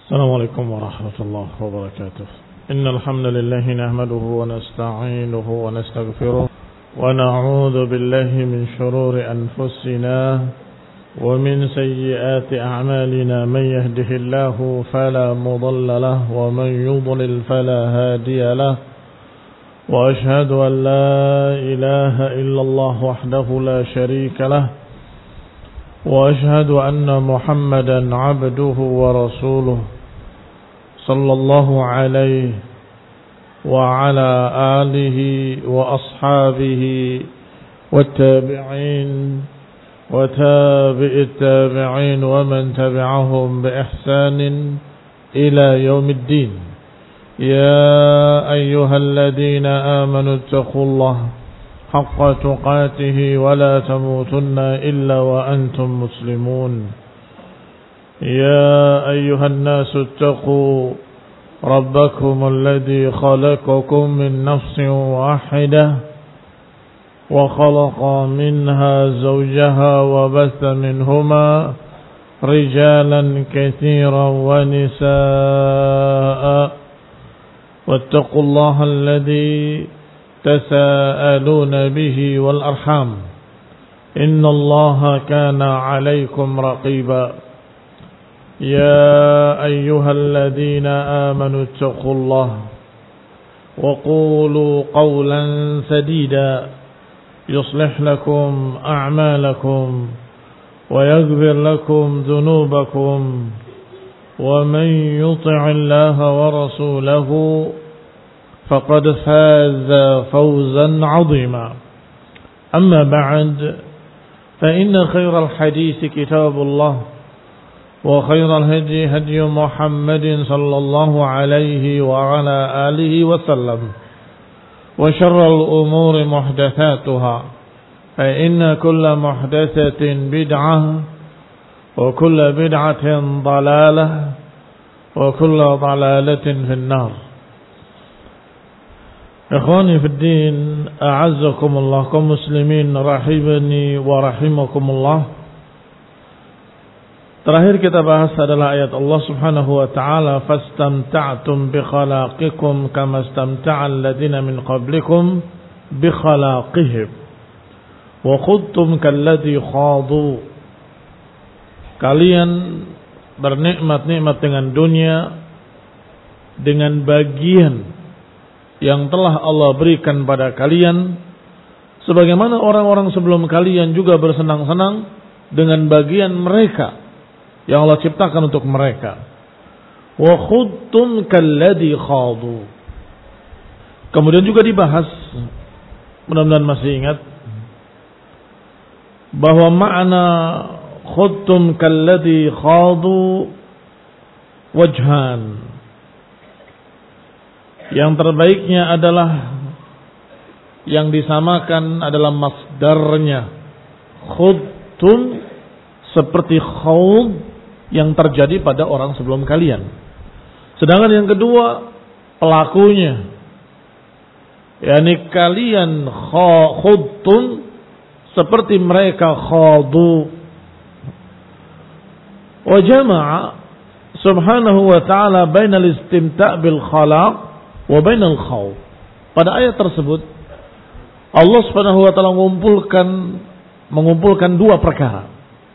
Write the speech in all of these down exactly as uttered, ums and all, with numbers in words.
السلام عليكم ورحمة الله وبركاته. إن الحمد لله نحمده ونستعينه ونستغفره ونعوذ بالله من شرور أنفسنا ومن سيئات أعمالنا. من يهده الله فلا مضل له ومن يضلل فلا هادي له. وأشهد أن لا إله إلا الله وحده لا شريك له. وأشهد أن محمدا عبده ورسوله صلى الله عليه وعلى آله وأصحابه والتابعين وتابع التابعين ومن تبعهم بإحسان إلى يوم الدين. يا أيها الذين آمنوا اتقوا الله حق تقاته ولا تموتن إلا وأنتم مسلمون. يا أيها الناس اتقوا ربكم الذي خلقكم من نفس واحدة وخلق منها زوجها وبث منهما رجالا كثيرا ونساء واتقوا الله الذي تساءلون به والأرحام إن الله كان عليكم رقيبا. يا أيها الذين آمنوا اتقوا الله وقولوا قولا سديدا يصلح لكم أعمالكم ويغفر لكم ذنوبكم ومن يطع الله ورسوله فقد فاز فوزا عظيما. أما بعد فإن خير الحديث كتاب الله وخير الهدي هدي محمد صلى الله عليه وعلى آله وسلم وشر الأمور محدثاتها فإن كل محدثة بدعة وكل بدعة ضلالة وكل ضلالة في النار. Ikhwani fi din, a'azzakumullah, kaum muslimin rahimani wa rahimakumullah. Terakhir kita bahas adalah ayat Allah Subhanahu wa taala, fastamta'tum bi khalaqikum kama istamta'al ladzina min qablikum bi khalaqihim wa khudtum kalladzi khadu. Kalian bernikmat-nikmat dengan dunia dengan bagian yang telah Allah berikan pada kalian, sebagaimana orang-orang sebelum kalian juga bersenang-senang dengan bagian mereka yang Allah ciptakan untuk mereka. Wa khudtum kalladzi khadu. Kemudian juga dibahas, mudah-mudahan masih ingat, bahwa makna khudtum kalladzi khadu wajhan. Yang terbaiknya adalah yang disamakan adalah masdarnya. Khudtum seperti khawd yang terjadi pada orang sebelum kalian. Sedangkan yang kedua pelakunya, yakni kalian khudtum seperti mereka khadu. Wa jama'a subhanahu wa ta'ala bainal istimta' bil khalaq wa bainal khawf. Pada ayat tersebut Allah Subhanahu wa taala mengumpulkan mengumpulkan dua perkara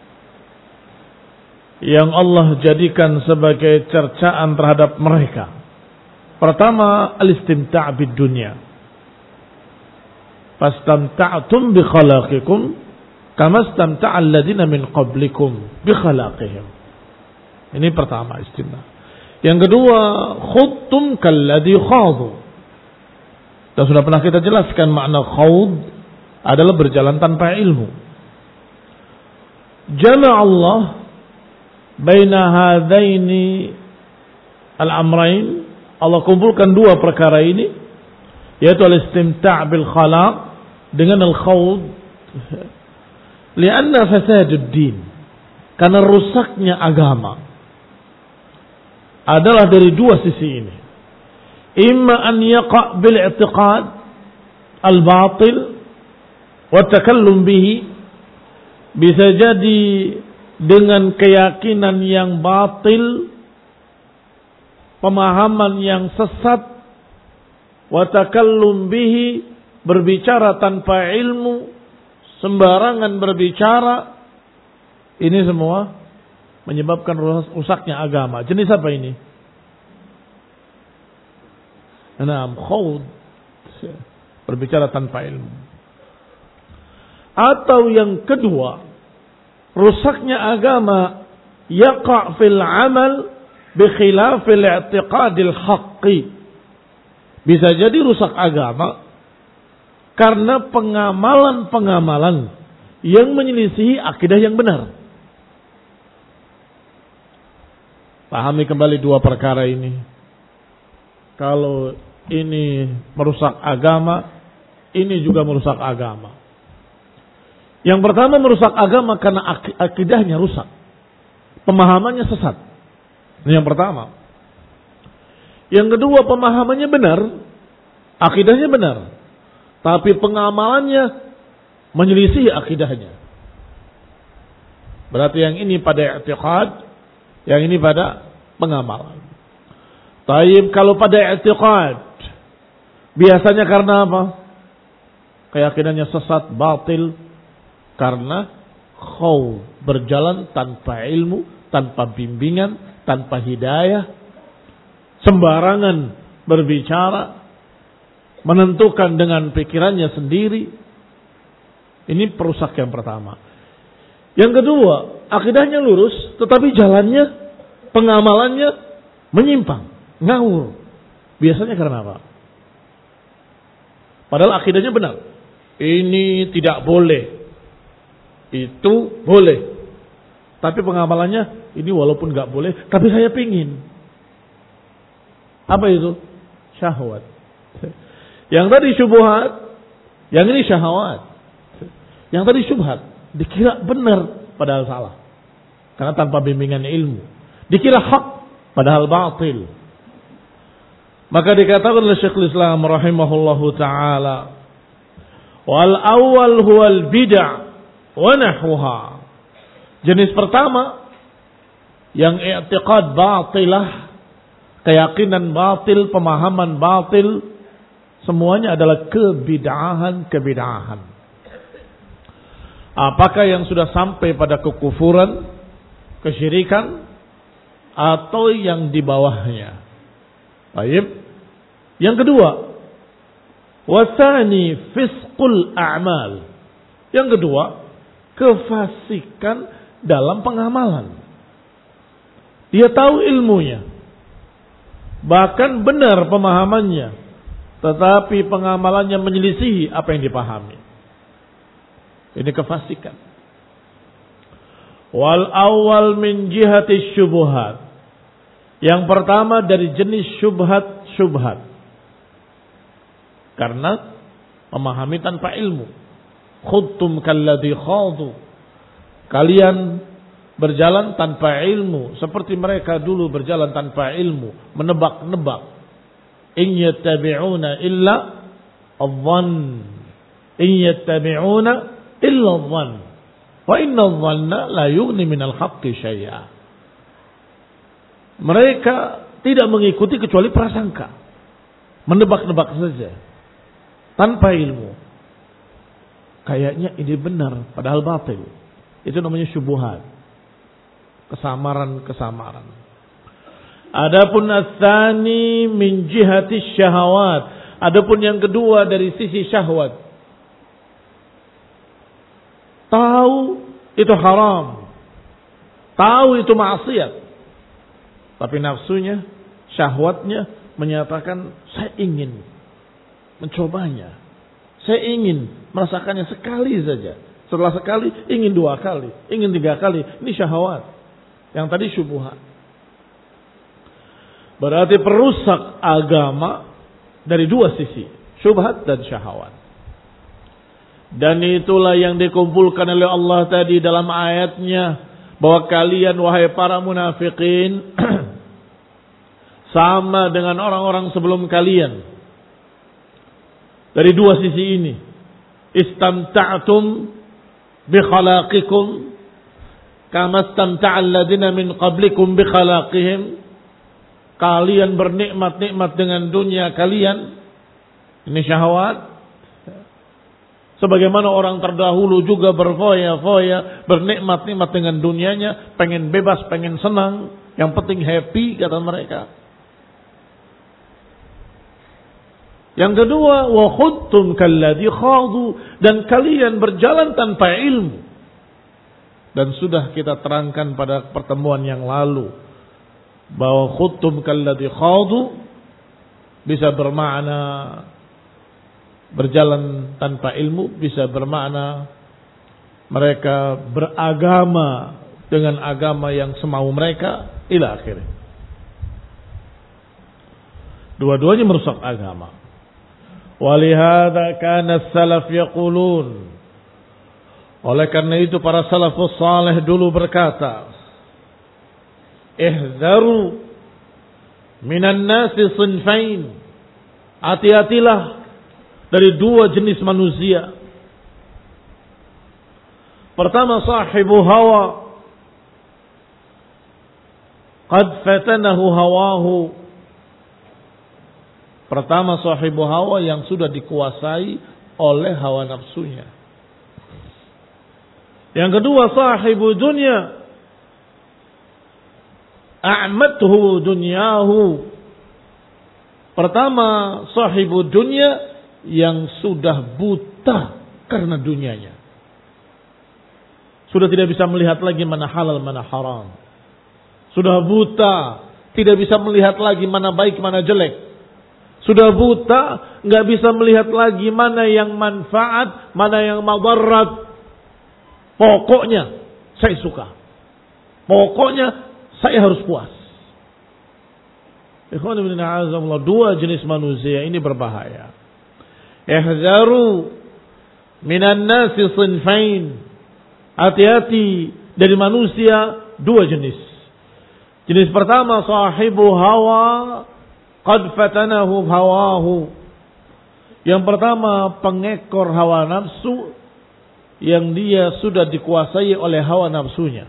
yang Allah jadikan sebagai cercaan terhadap mereka. Pertama, al-istimta' bid dunya. Fastamta'tum bi khalaqikum kama istamta'a alladziina min qablikum bi khalaqihim. Ini pertama, istimta'. Yang kedua, khudtum kalladzi khadu. Dan sudah pernah kita jelaskan makna khawd adalah berjalan tanpa ilmu. Jama' Allah baina hadaini al-amrain. Allah kumpulkan dua perkara ini, yaitu al-istimta' bil khalaq dengan al-khawd. Lianna fasadud din, karena rusaknya agama adalah dari dua sisi ini. Imma an yaqa' bil i'tiqad al-batil wa takallum bihi, bisa jadi dengan keyakinan yang batil pemahaman yang sesat, wa takallum bihi, berbicara tanpa ilmu, sembarangan berbicara, ini semua menyebabkan rusaknya agama. Jenis apa ini? Naam, khawd, berbicara tanpa ilmu. Atau yang kedua, rusaknya agama yaqa' fil amal bi khilafil i'tiqadil haqqi. Bisa jadi rusak agama karena pengamalan-pengamalan yang menyelisihi akidah yang benar. Pahami kembali dua perkara ini. Kalau ini merusak agama, ini juga merusak agama. Yang pertama merusak agama karena ak- akidahnya rusak. Pemahamannya sesat. Ini yang pertama. Yang kedua pemahamannya benar, akidahnya benar. Tapi pengamalannya menyelisih akidahnya. Berarti yang ini pada i'tiqad, yang ini pada pengamalan. Taib kalau pada i'tiqad, biasanya karena apa? Keyakinannya sesat, batil, karena khaw, berjalan tanpa ilmu, tanpa bimbingan, tanpa hidayah, sembarangan berbicara, menentukan dengan pikirannya sendiri. Ini perusak yang pertama. Yang kedua, akidahnya lurus, tetapi jalannya, pengamalannya menyimpang, ngawur. Biasanya karena apa? Padahal akidahnya benar. Ini tidak boleh, itu boleh. Tapi pengamalannya, ini walaupun gak boleh, tapi saya pingin. Apa itu? Syahwat. Yang tadi syubhat, yang ini syahwat. Yang tadi syubhat, dikira benar, padahal salah. Karena tanpa bimbingan ilmu. Dikira hak, padahal batil. Maka dikatakan oleh Syekhul Islam rahimahullahu ta'ala, wal awal huwal bid'ah wa nahwuha. Jenis pertama, yang i'tiqad batilah, keyakinan batil, pemahaman batil, semuanya adalah kebid'ahan-kebid'ahan. Apakah yang sudah sampai pada kekufuran, kesyirikan, atau yang di bawahnya. Baik. Yang kedua, wasani fisqul a'mal. Yang kedua, kefasikan dalam pengamalan. Dia tahu ilmunya, bahkan benar pemahamannya, tetapi pengamalannya menyelisihi apa yang dipahami. Ini kefasikan. Wal awal min jihati syubhat. Yang pertama dari jenis syubhat-syubhat. Karena memahami tanpa ilmu. Khudtum kalladhi khadu. Kalian berjalan tanpa ilmu, seperti mereka dulu berjalan tanpa ilmu, menebak-nebak. In yattabi'una illa adh-dhann. In yattabi'una illa adh-dhann. Wa inna adh-dhanna la yughni minal haqqi syai'a. Mereka tidak mengikuti kecuali prasangka. Menebak-nebak saja. Tanpa ilmu. Kayaknya ini benar, padahal batil. Itu namanya syubhat. Kesamaran-kesamaran. Adapun ats-tsani min jihati syahawat. Adapun yang kedua dari sisi syahwat. Tahu itu haram. Tahu itu maksiat. Tapi nafsunya, syahwatnya menyatakan saya ingin mencobanya. Saya ingin merasakannya sekali saja. Setelah sekali, ingin dua kali, ingin tiga kali. Ini syahwat. Yang tadi syubhat. Berarti perusak agama dari dua sisi. Syubhat dan syahwat. Dan itulah yang dikumpulkan oleh Allah tadi dalam ayatnya. Bahwa kalian wahai para munafikin sama dengan orang-orang sebelum kalian. Dari dua sisi ini. Istamta'tum bi khalaqikum kama istamta'al ladina min qablikum bi khalaqihim. kalian bernikmat-nikmat dengan dunia kalian. Ini syahwat. Sebagaimana orang terdahulu juga berfoya-foya, bernikmat-nikmat dengan dunianya, pengen bebas, pengen senang, yang penting happy kata mereka. Yang kedua, wa khudtum kalladhi khadu, dan kalian berjalan tanpa ilmu. Dan sudah kita terangkan pada pertemuan yang lalu bahwa khudtum kalladhi khadu bisa bermakna berjalan tanpa ilmu, bisa bermakna mereka beragama dengan agama yang semau mereka ila akhirnya. Dua-duanya merusak agama. Walihada kana salaf yaqulun, oleh karena itu para salafus saleh dulu berkata, ihzaru minan nasi sinfain, hati-hatilah dari dua jenis manusia. Pertama, sahibu hawa, qad fatanahu hawahu. Pertama, sahibu hawa yang sudah dikuasai oleh hawa nafsunya. Yang kedua, sahibu dunya, a'mathu dunyahu. Pertama, sahibu dunya yang sudah buta karena dunianya. Sudah tidak bisa melihat lagi mana halal, mana haram. Sudah buta, tidak bisa melihat lagi mana baik, mana jelek. Sudah buta, nggak bisa melihat lagi mana yang manfaat, mana yang madarat. Pokoknya saya suka. Pokoknya saya harus puas. Ikhwan ibn a'azamullah, dua jenis manusia ini berbahaya. Ihzaru minan nasi sinfain. Hati-hati dari manusia dua jenis. Jenis pertama, sahibu hawa qad fatanahu hawahu. Yang pertama, pengekor hawa nafsu yang dia sudah dikuasai oleh hawa nafsunya.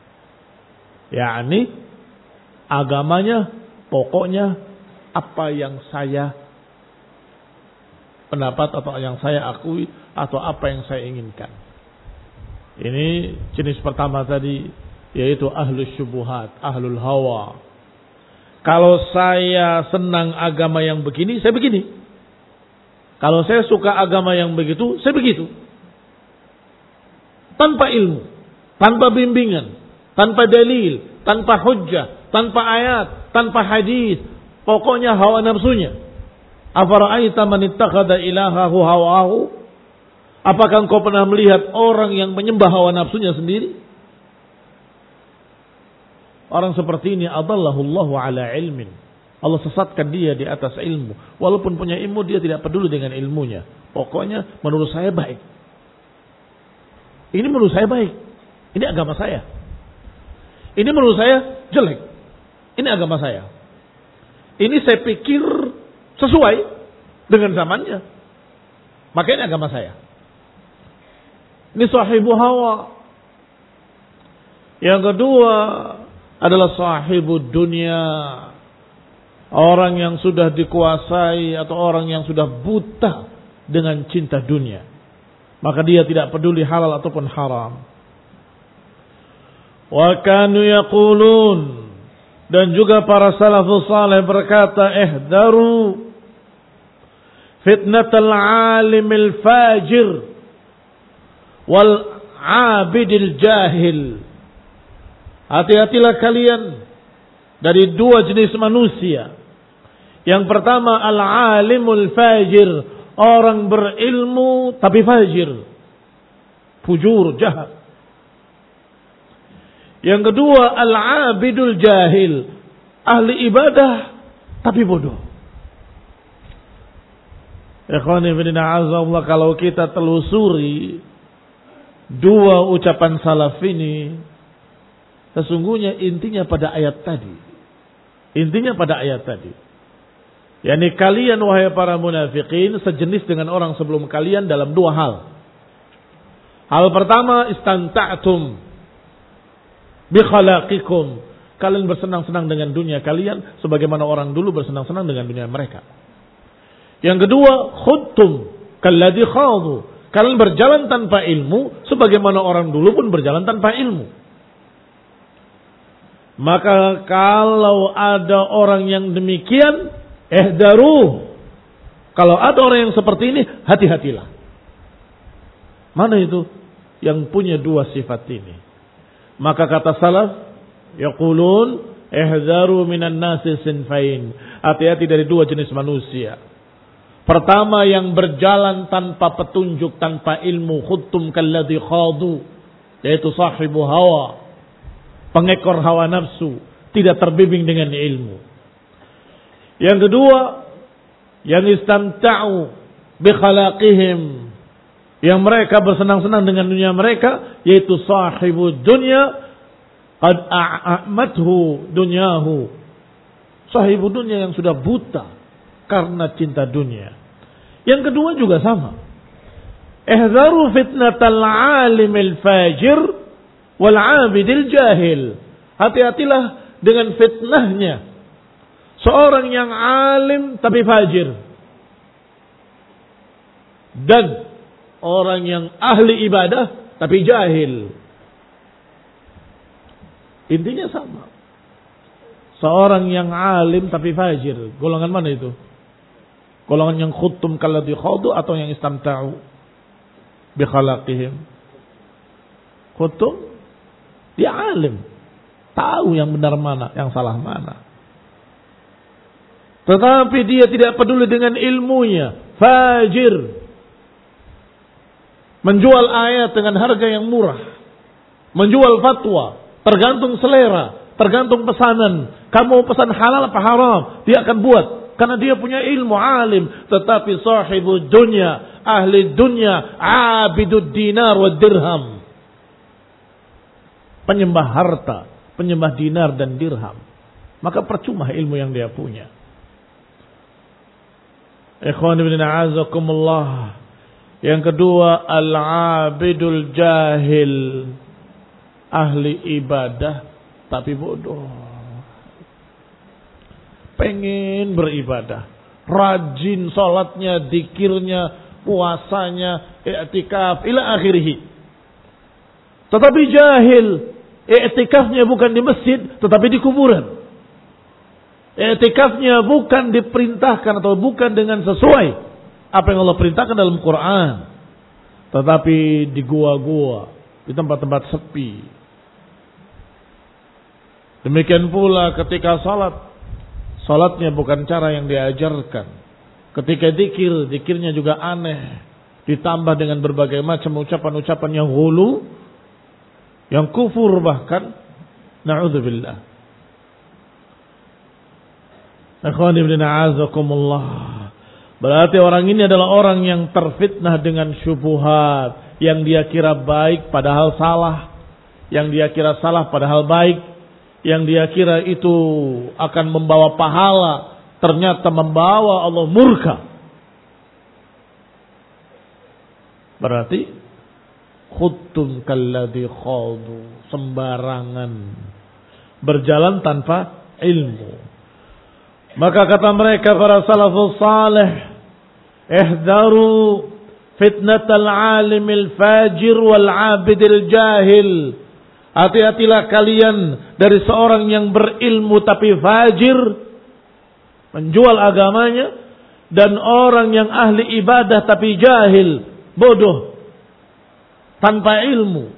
yakni agamanya pokoknya apa yang saya pendapat atau yang saya akui atau apa yang saya inginkan. Ini jenis pertama tadi, yaitu ahlus syubuhat, ahlul hawa. Kalau saya senang agama yang begini, saya begini. Kalau saya suka agama yang begitu, saya begitu. Tanpa ilmu, tanpa bimbingan, tanpa dalil, tanpa hujjah, tanpa ayat, tanpa hadis. Pokoknya hawa nafsunya. Afara'aita man ittakhadha ilahahu hawahu? Apakah engkau pernah melihat orang yang menyembah hawa nafsunya sendiri? Orang seperti ini adallahullahu ala ilmin. Allah sesatkan dia di atas ilmu. Walaupun punya ilmu, dia tidak peduli dengan ilmunya. Pokoknya menurut saya baik. Ini menurut saya baik. Ini agama saya. Ini menurut saya jelek. Ini agama saya. Ini saya pikir sesuai dengan zamannya. Maka ini agama saya. Ini sahibu hawa. Yang kedua adalah sahibu dunia. Orang yang sudah dikuasai atau orang yang sudah buta dengan cinta dunia. Maka dia tidak peduli halal ataupun haram. Wa kanu yaqulun, dan juga para salafus saleh berkata, ihdaru fitnatal alimil fajir wal abidil jahil. Hati-hatilah kalian dari dua jenis manusia. Yang pertama, al-alimul fajir, orang berilmu tapi fajir, fujur, jahat. Yang kedua, al-abidul jahil, ahli ibadah tapi bodoh. Ikhwani fillah, azza kalau kita telusuri dua ucapan salaf ini, sesungguhnya intinya pada ayat tadi. Intinya pada ayat tadi. Yani kalian wahai para munafikin sejenis dengan orang sebelum kalian dalam dua hal. Hal pertama, istanta'tum bi khalaqikum. kalian bersenang-senang dengan dunia kalian sebagaimana orang dulu bersenang-senang dengan dunia mereka. Yang kedua, khudtum kalladzi khadu. Kalian berjalan tanpa ilmu sebagaimana orang dulu pun berjalan tanpa ilmu. Maka kalau ada orang yang demikian, ihdaru. Kalau ada orang yang seperti ini, hati-hatilah. Mana itu yang punya dua sifat ini? Maka kata salaf, yaqulun ihdaru minan nasi sinfain. Hati-hati dari dua jenis manusia. Pertama, yang berjalan tanpa petunjuk, tanpa ilmu, khuttum kalladzi khadu, yaitu sahibu hawa, pengekor hawa nafsu, tidak terbimbing dengan ilmu. Yang kedua, yang istamta'u bi khalaqihim, yang mereka bersenang-senang dengan dunia mereka, yaitu sahibu dunya qad a'mathu dunyahu, sahibu dunya yang sudah buta karena cinta dunia. Yang kedua juga sama. Ihzaru fitnatal alimil fajir wal abidil jahil. Hati-hatilah dengan fitnahnya seorang yang alim tapi fajir, dan orang yang ahli ibadah tapi jahil. Intinya sama. Seorang yang alim tapi fajir, golongan mana itu? Golongan yang khuttum kalladzi khadu atau yang istamta'u bi khalaqihim? Khuttum, dia alim, tahu yang benar mana, yang salah mana. Tetapi dia tidak peduli dengan ilmunya, fajir. Menjual ayat dengan harga yang murah, menjual fatwa, tergantung selera, tergantung pesanan. Kamu pesan halal apa haram, dia akan buat. Karena dia punya ilmu, alim. Tetapi sahibu dunya, ahli dunya, abidud dinar wa dirham, penyembah harta, penyembah dinar dan dirham. Maka percuma ilmu yang dia punya. Ikhwan ibn a'azakumullah. Yang kedua, al-abidul jahil, ahli ibadah tapi bodoh. Pengen beribadah, rajin salatnya, dikirnya, puasanya, i'tikaf ila akhirih. Tetapi jahil, i'tikafnya bukan di masjid tetapi di kuburan. I'tikafnya bukan diperintahkan atau bukan dengan sesuai apa yang Allah perintahkan dalam Quran, tetapi di gua-gua, di tempat-tempat sepi. Demikian pula ketika salat, salatnya bukan cara yang diajarkan. Ketika zikir, zikirnya juga aneh, ditambah dengan berbagai macam ucapan-ucapan yang ghulu, yang kufur bahkan. Na'udzubillah. Ikhwan ibn a'azakumullah. Berarti orang ini adalah orang yang terfitnah dengan syubhat, yang dia kira baik padahal salah, yang dia kira salah padahal baik, yang dia kira itu akan membawa pahala, ternyata membawa Allah murka. Berarti khuttum kalladzi khadu, sembarangan, berjalan tanpa ilmu. Maka kata mereka para salafus salih, ihdaru fitnatal alimil fajir wal abidil jahil. Hati-hatilah kalian dari seorang yang berilmu tapi fajir, menjual agamanya, dan orang yang ahli ibadah tapi jahil, bodoh, tanpa ilmu.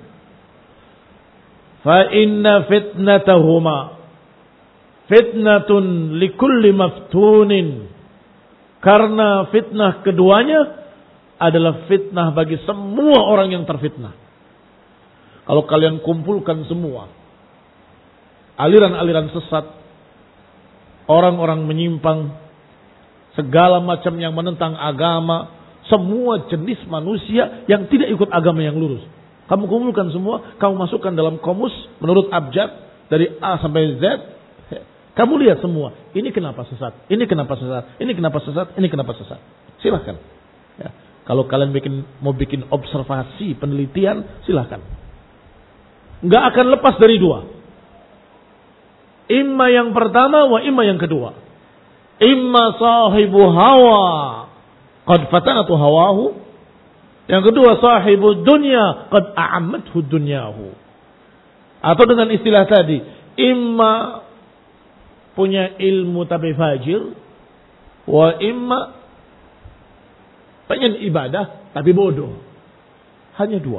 Fa inna fitnatahuma fitnatun likulli maftunin. Karena fitnah keduanya adalah fitnah bagi semua orang yang terfitnah. Kalau kalian kumpulkan semua aliran-aliran sesat, orang-orang menyimpang, segala macam yang menentang agama, semua jenis manusia yang tidak ikut agama yang lurus, kamu kumpulkan semua, kamu masukkan dalam komus menurut abjad dari A sampai Z, kamu lihat semua, ini kenapa sesat, ini kenapa sesat, ini kenapa sesat, ini kenapa sesat. Silahkan. Ya. Kalau kalian bikin, mau bikin observasi, penelitian, silahkan. Nggak akan lepas dari dua. Imma yang pertama wa imma yang kedua. Imma sahibu hawa qad fatanatu hawahu. Yang kedua sahibu dunya qad a'ammathu dunyahu. Atau dengan istilah tadi, imma punya ilmu tapi fajir, wa imma pengen ibadah tapi bodoh. Hanya dua.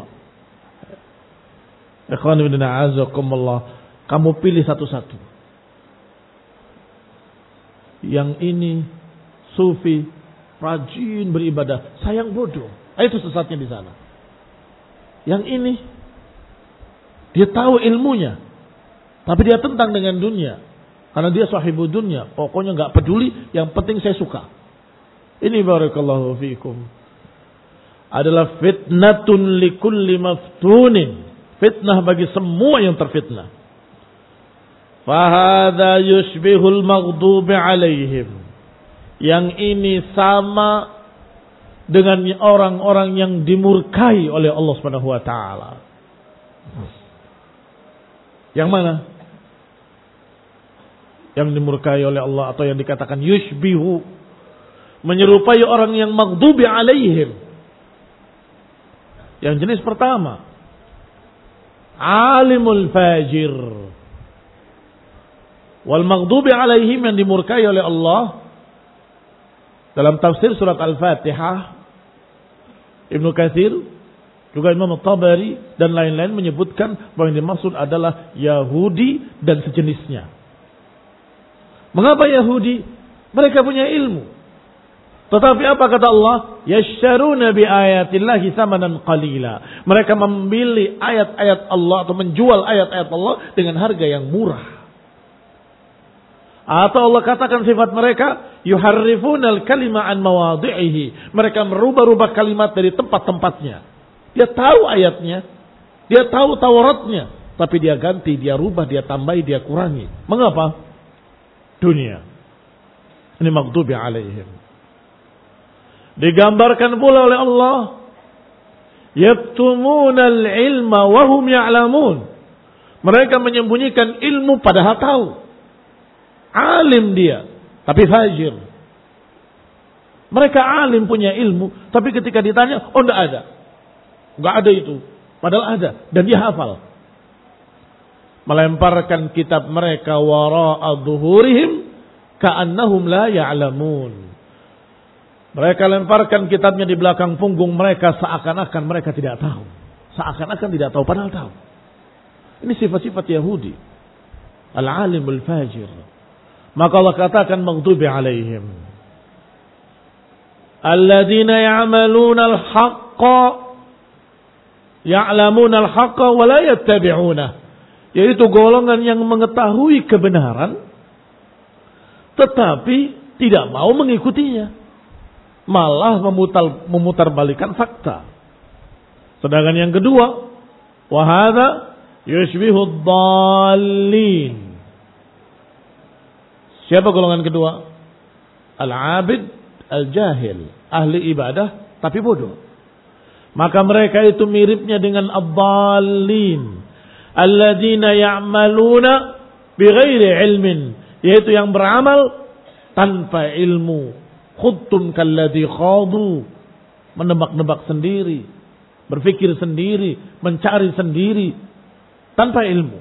Ikhwan ibn a'azakumullah, kamu pilih satu-satu. Yang ini sufi, rajin beribadah, sayang bodoh. Itu sesatnya di sana. Yang ini dia tahu ilmunya, tapi dia tentang dengan dunia. Karena dia sahibu dunia, pokoknya nggak peduli, yang penting saya suka. Ini barakallahu fiikum adalah fitnatun likulli maftunin. Fitnah bagi semua yang terfitnah. Fahadha yushbihul maghdubi alaihim. Yang ini sama dengan orang-orang yang dimurkai oleh Allah Subhanahu wa taala. Yang mana? Yang dimurkai oleh Allah atau yang dikatakan yushbihu, menyerupai orang yang maghdubi alaihim. Yang jenis pertama, alimul fajir. Wal maghdubi alaihim, yang dimurkai oleh Allah. Dalam tafsir surat Al-Fatihah, Ibnu Katsir, juga Imam Tabari dan lain-lain menyebutkan bahwa yang dimaksud adalah Yahudi dan sejenisnya. Mengapa Yahudi? Mereka punya ilmu. Tetapi apa kata Allah? Yasharuna bi ayatillahi tsamanan qalila. Mereka membeli ayat-ayat Allah atau menjual ayat-ayat Allah dengan harga yang murah. Atau Allah katakan sifat mereka, yuharrifunal kalima an mawadhi'ihi. Mereka merubah-rubah kalimat dari tempat-tempatnya. Dia tahu ayatnya, dia tahu Tauratnya, tapi dia ganti, dia rubah, dia tambahi, dia kurangi. Mengapa? Dunia. Ini maghdubi alaihim. Digambarkan pula oleh Allah, yaktumunal ilma wa hum ya'lamun. Mereka menyembunyikan ilmu padahal tahu. Alim dia, tapi fajir. Mereka alim, punya ilmu, tapi ketika ditanya, oh enggak ada. Enggak ada itu. Padahal ada, dan dia hafal. Melemparkan kitab mereka wara'a dhuhurihim ka'annahum la ya'lamun. Mereka lemparkan kitabnya di belakang punggung mereka seakan-akan mereka tidak tahu. Seakan-akan tidak tahu, padahal tahu. Ini sifat-sifat Yahudi. Al-alimul fajir. Maka Allah katakan maghdubi alaihim. Alladzina ya'maluna al-haqqa ya'lamuna al-haqqa wa la yattabi'unah. Yaitu golongan yang mengetahui kebenaran tetapi tidak mau mengikutinya, malah memutar memutarbalikan fakta. Sedangkan yang kedua, wa hadza yushbihu ad-dallin. Siapa golongan kedua? Al-abid al-jahil, ahli ibadah tapi bodoh. Maka mereka itu miripnya dengan ad-dallin, alladzina ya'maluna bighairi ilmin, yaitu yang beramal tanpa ilmu. Khuttum kalladzi khadu, menebak-nebak sendiri, berpikir sendiri, mencari sendiri tanpa ilmu.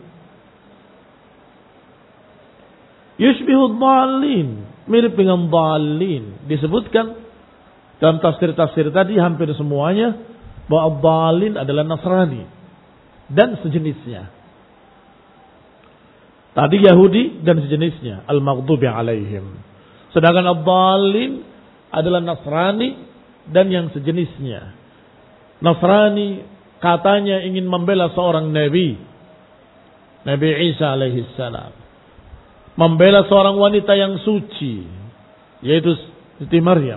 Yushbihu dhalin, mirip dengan dhalin. Disebutkan dalam tafsir-tafsir tadi hampir semuanya bahwa dhalin adalah Nasrani dan sejenisnya. Tadi Yahudi dan sejenisnya, al-maghdubi alaihim. Sedangkan ad-dhalin adalah Nasrani dan yang sejenisnya. Nasrani katanya ingin membela seorang nabi, Nabi Isa alaihi salam. Membela seorang wanita yang suci, yaitu Siti Maryam.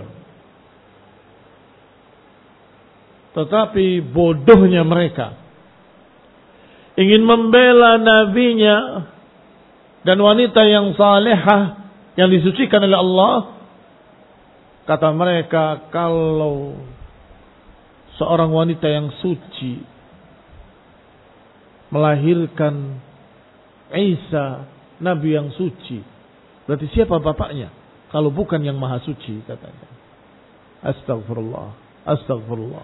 Tetapi bodohnya mereka ingin membela nabinya dan wanita yang salehah yang disucikan oleh Allah. Kata mereka, kalau seorang wanita yang suci melahirkan Isa nabi yang suci. Berarti siapa bapaknya? Kalau bukan yang maha suci, katanya. Astagfirullah. Astagfirullah.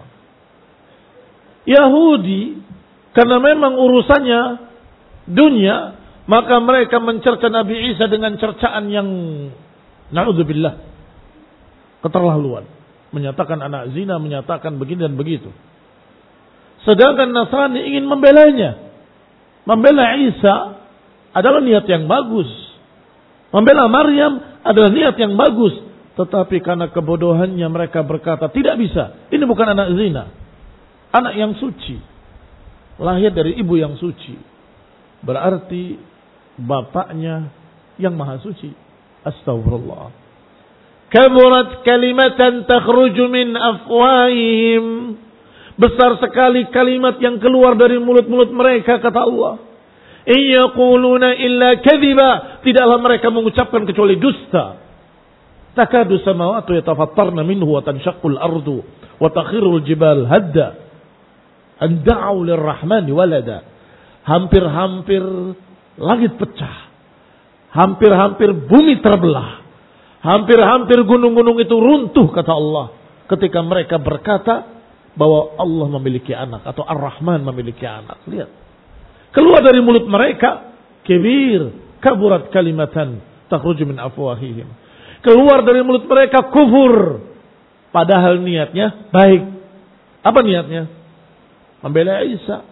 Yahudi, karena memang urusannya dunia, maka mereka mencerca Nabi Isa dengan cercaan yang na'udzubillah, keterlaluan. Menyatakan anak zina, menyatakan begini dan begitu. Sedangkan Nasrani ingin membelanya. Membela Isa adalah niat yang bagus. Membela Maryam adalah niat yang bagus. Tetapi karena kebodohannya mereka berkata, tidak bisa. Ini bukan anak zina. Anak yang suci. Lahir dari ibu yang suci. Berarti bapaknya yang maha suci. Astagfirullah. Kaburat kalimatan takhruju min afwahihim. Besar sekali kalimat yang keluar dari mulut-mulut mereka, kata Allah. Iyaquluna illa kadhiba. Tidaklah mereka mengucapkan kecuali dusta. Takadu samawati yatafattarna minhu wa tanshaqqul ardu wa takhirul jibal hadda. An da'u lirrahmani walada. Hampir-hampir langit pecah. Hampir-hampir bumi terbelah. Hampir-hampir gunung-gunung itu runtuh, kata Allah. Ketika mereka berkata bahwa Allah memiliki anak atau Ar-Rahman memiliki anak. Lihat. Keluar dari mulut mereka, kibir, kaburat kalimatan takhruju min afwahihim. Keluar dari mulut mereka kufur. Padahal niatnya baik. Apa niatnya? Membela Isa.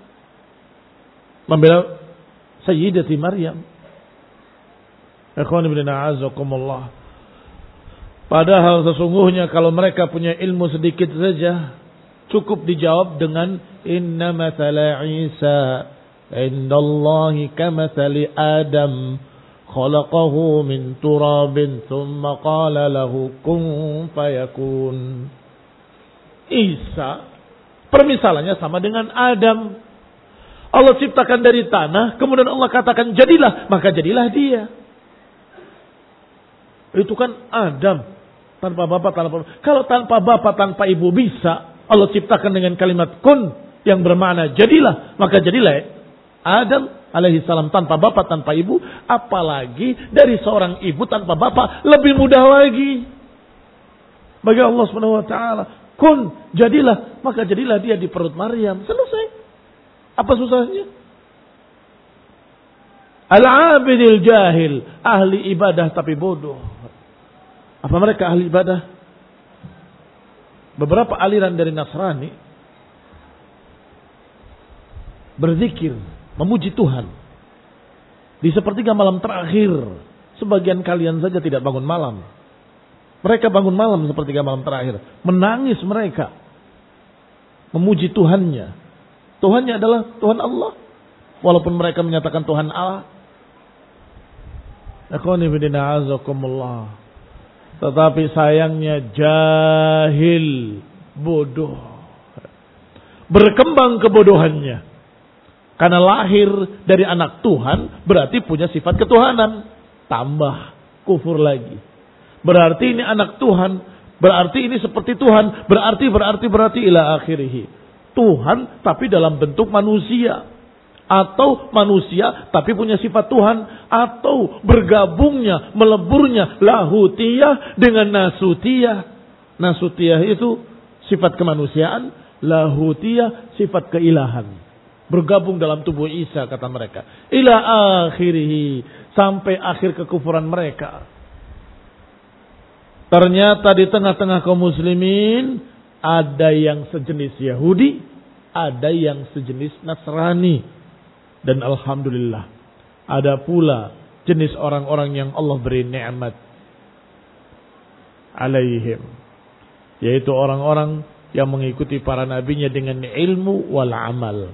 Membela Sayyidati Maryam. Ikhwan ibn a'azakumullah. Padahal sesungguhnya kalau mereka punya ilmu sedikit saja, cukup dijawab dengan inna mathala Isa indallahi kamathali Adam khalaqahu min turabin thumma qala lahu kun fayakun. Isa permisalannya sama dengan Adam. Allah ciptakan dari tanah, kemudian Allah katakan jadilah, maka jadilah dia. Itu kan Adam tanpa bapak tanpa bapak. Kalau tanpa bapak tanpa ibu bisa Allah ciptakan dengan kalimat kun yang bermakna jadilah, maka jadilah Adam alaihi salam tanpa bapak tanpa ibu, apalagi dari seorang ibu tanpa bapak lebih mudah lagi. Bagi Allah Subhanahu wa taala, kun jadilah, maka jadilah dia di perut Maryam. Selesai. Apa susahnya? Al-abidil jahil, ahli ibadah tapi bodoh. Apa mereka ahli ibadah? Beberapa aliran dari Nasrani berzikir, memuji Tuhan di sepertiga malam terakhir. Sebagian kalian saja tidak bangun malam. Mereka bangun malam sepertiga malam terakhir, menangis mereka, memuji Tuhannya. Tuhannya adalah Tuhan Allah, walaupun mereka menyatakan Tuhan Allah. Tetapi sayangnya jahil, bodoh, berkembang kebodohannya. Karena lahir dari anak Tuhan berarti punya sifat ketuhanan. Tambah kufur lagi. Berarti ini anak Tuhan, berarti ini seperti Tuhan, berarti berarti berarti ila akhirih. Tuhan tapi dalam bentuk manusia, atau manusia tapi punya sifat Tuhan, atau bergabungnya, meleburnya lahutiyah dengan nasutiyah. Nasutiyah itu sifat kemanusiaan, lahutiyah sifat keilahan. Bergabung dalam tubuh Isa, kata mereka. Ila akhirih, sampai akhir kekufuran mereka. Ternyata di tengah-tengah kaum muslimin ada yang sejenis Yahudi, ada yang sejenis Nasrani. Dan alhamdulillah, ada pula jenis orang-orang yang Allah beri nikmat alaihim, yaitu orang-orang yang mengikuti para nabinya dengan ilmu wal amal.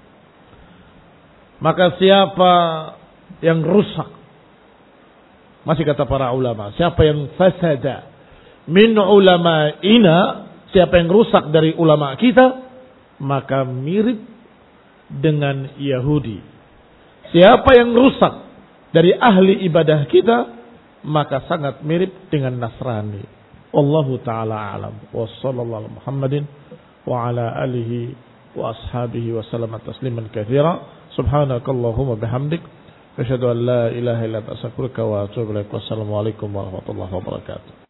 Maka siapa yang rusak, masih kata para ulama, siapa yang fasada min ulama'ina, siapa yang rusak dari ulama kita, maka mirip dengan Yahudi. Siapa yang rusak dari ahli ibadah kita, maka sangat mirip dengan Nasrani. Wallahu ta'ala alam. Wa sallallahu Muhammadin wa ala alihi wa ashabihi wa sallam tasliman katsira. Subhanakallahumma bihamdik Asyhadu an la ilaha illa anta astaghfiruka wa atubu ilaik. Wassalamualaikum warahmatullahi wabarakatuh.